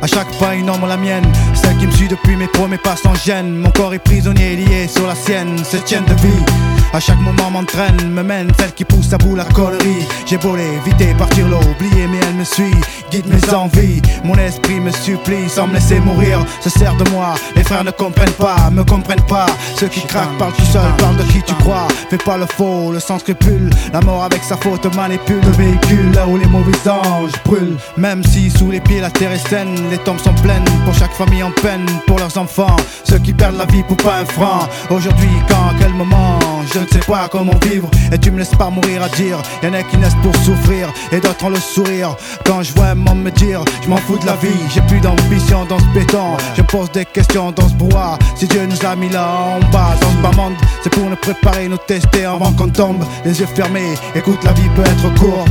chaque pas une ombre la mienne, celle qui me suit depuis mes premiers pas sans gêne. Mon corps est prisonnier lié sur la sienne, cette chaîne de vie à chaque moment m'entraîne, me mène, celle qui pousse à bout la connerie. J'ai beau l'éviter, partir l'oublier, mais elle me suit, guide mes envies. Mon esprit me supplie sans me laisser mourir, se sert de moi. Les frères ne comprennent pas, me comprennent pas. Ceux qui craquent parlent tout seul, parlent de qui tu crois. Fais pas le faux, le sans scrupule. La mort avec sa faute manipule le véhicule, là où les mauvais anges brûlent. Même si sous les pieds la terre est saine, les tombes sont pleines pour chaque famille en peine, pour leurs enfants, ceux qui perdent la vie pour pas un franc. Aujourd'hui, quand, à quel moment, je ne sais pas comment vivre. Et tu me laisses pas mourir à dire. Y'en a qui naissent pour souffrir et d'autres ont le sourire. Quand je vois un monde me dire je m'en fous de la vie, j'ai plus d'ambition dans ce béton. Je me pose des questions dans ce brouhaha. Si Dieu nous a mis là en bas dans ce bas monde, c'est pour nous préparer, nous tester avant qu'on tombe. Les yeux fermés, écoute, la vie peut être courte.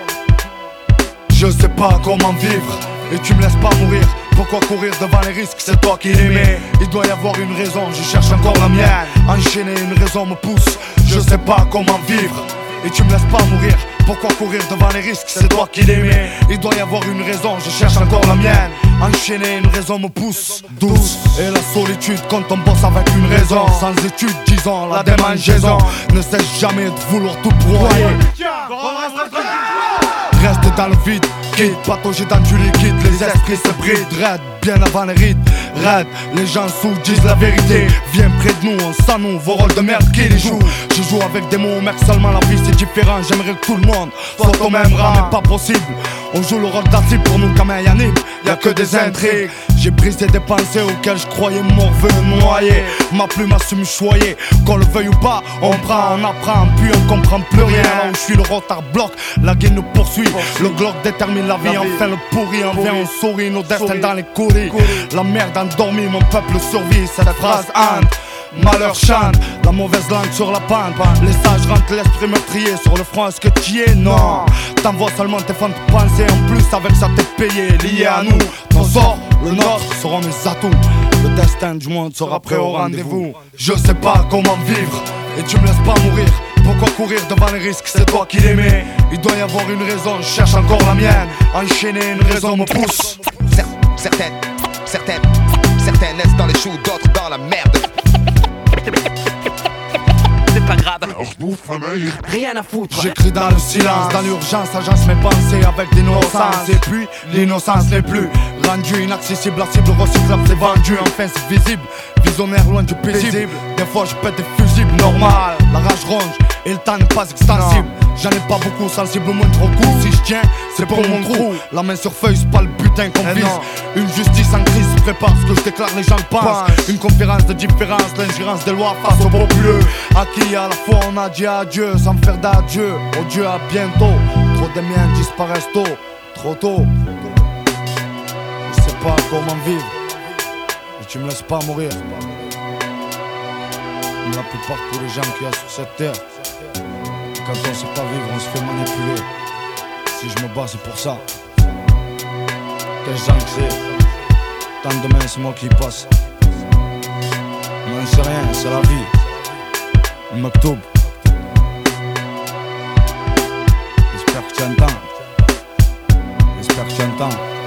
Je sais pas comment vivre et tu me laisses pas mourir. Pourquoi courir devant les risques, c'est toi qui les mets. Il doit y avoir une raison, je cherche encore la mienne. Enchaîner, une raison me pousse, je sais pas comment vivre et tu me laisses pas mourir. Pourquoi courir devant les risques, c'est toi qui les mets. Il doit y avoir une raison, je cherche encore la mienne. Enchaîner, une raison me pousse. Douce et la solitude quand on bosse avec une raison. Sans étude, disons, la démangeaison ne cesse jamais de vouloir tout broyer. Reste dans le vide, quitte, patauger dans du liquide. Les esprits se brident, raide, bien avant les rides. Raide, les gens sous disent la vérité. Viens près de nous, on sent nous, vos rôles de merde qui les jouent. Je joue avec des mots, mec, seulement la vie c'est différent. J'aimerais que tout le monde soit au même rang, mais pas possible. On joue le rôle d'acide pour nous comme un Yannick, y'a que des intrigues. J'ai brisé des pensées auxquelles je croyais morveux, noyé. Ma plume a su me choyer. Qu'on le veuille ou pas, on prend, on apprend, puis on comprend plus rien. Là où je suis, le retard bloque, la guerre nous poursuit. Le Glock détermine la vie, enfin le pourri. On vient, on sourit, nos destins dans les couris. La merde endormie, mon peuple survit. Cette phrase hante, malheur chante, la mauvaise langue sur la pente. Les sages rentrent l'esprit meurtrier sur le front, est-ce que tu es? Non, t'envoies seulement tes fonds de pensée. En plus avec ça t'es payé, lié à nous. Ton sort, le nôtre, seront mes atouts. Le destin du monde sera prêt au rendez-vous. Je sais pas comment vivre et tu me laisses pas mourir. Pourquoi courir devant les risques, c'est toi qui les mets. Il doit y avoir une raison, je cherche encore la mienne. Enchaîner, une raison me pousse. Certaines naissent dans les choux, d'autres dans la merde. C'est pas grave, rien à foutre. J'écris dans le silence, dans l'urgence, agence mes pensées avec d'innocence. Et puis, l'innocence n'est plus rendue inaccessible, la cible recyclable c'est vendu. Enfin c'est visible, visionnaire loin du paisible. Des fois je pète des fusibles, normal. La rage ronge et le temps n'est pas extensible. J'en ai pas beaucoup, sensible au moindre coup. Si je tiens, c'est pour mon crew. La main sur feuille, c'est pas le butin qu'on vise. Une justice en crise se prépare, ce que je déclare les gens le pensent. Une conférence de différence, l'ingérence des lois face aux populeux. À qui à la fois on a dit adieu sans faire d'adieu. Oh Dieu, à bientôt. Trop des miens disparaissent tôt, trop tôt. Je sais pas comment vivre et tu me laisses pas mourir. Comme la plupart de tous les gens qu'il y a sur cette terre, quand on sait pas vivre, on se fait manipuler. Si je me bats, c'est pour ça. Quel gens que c'est. Tant de mains, c'est moi qui passe. On n'en sait rien, c'est la vie. Le maktoub. J'espère que tu entends. J'espère que tu entends.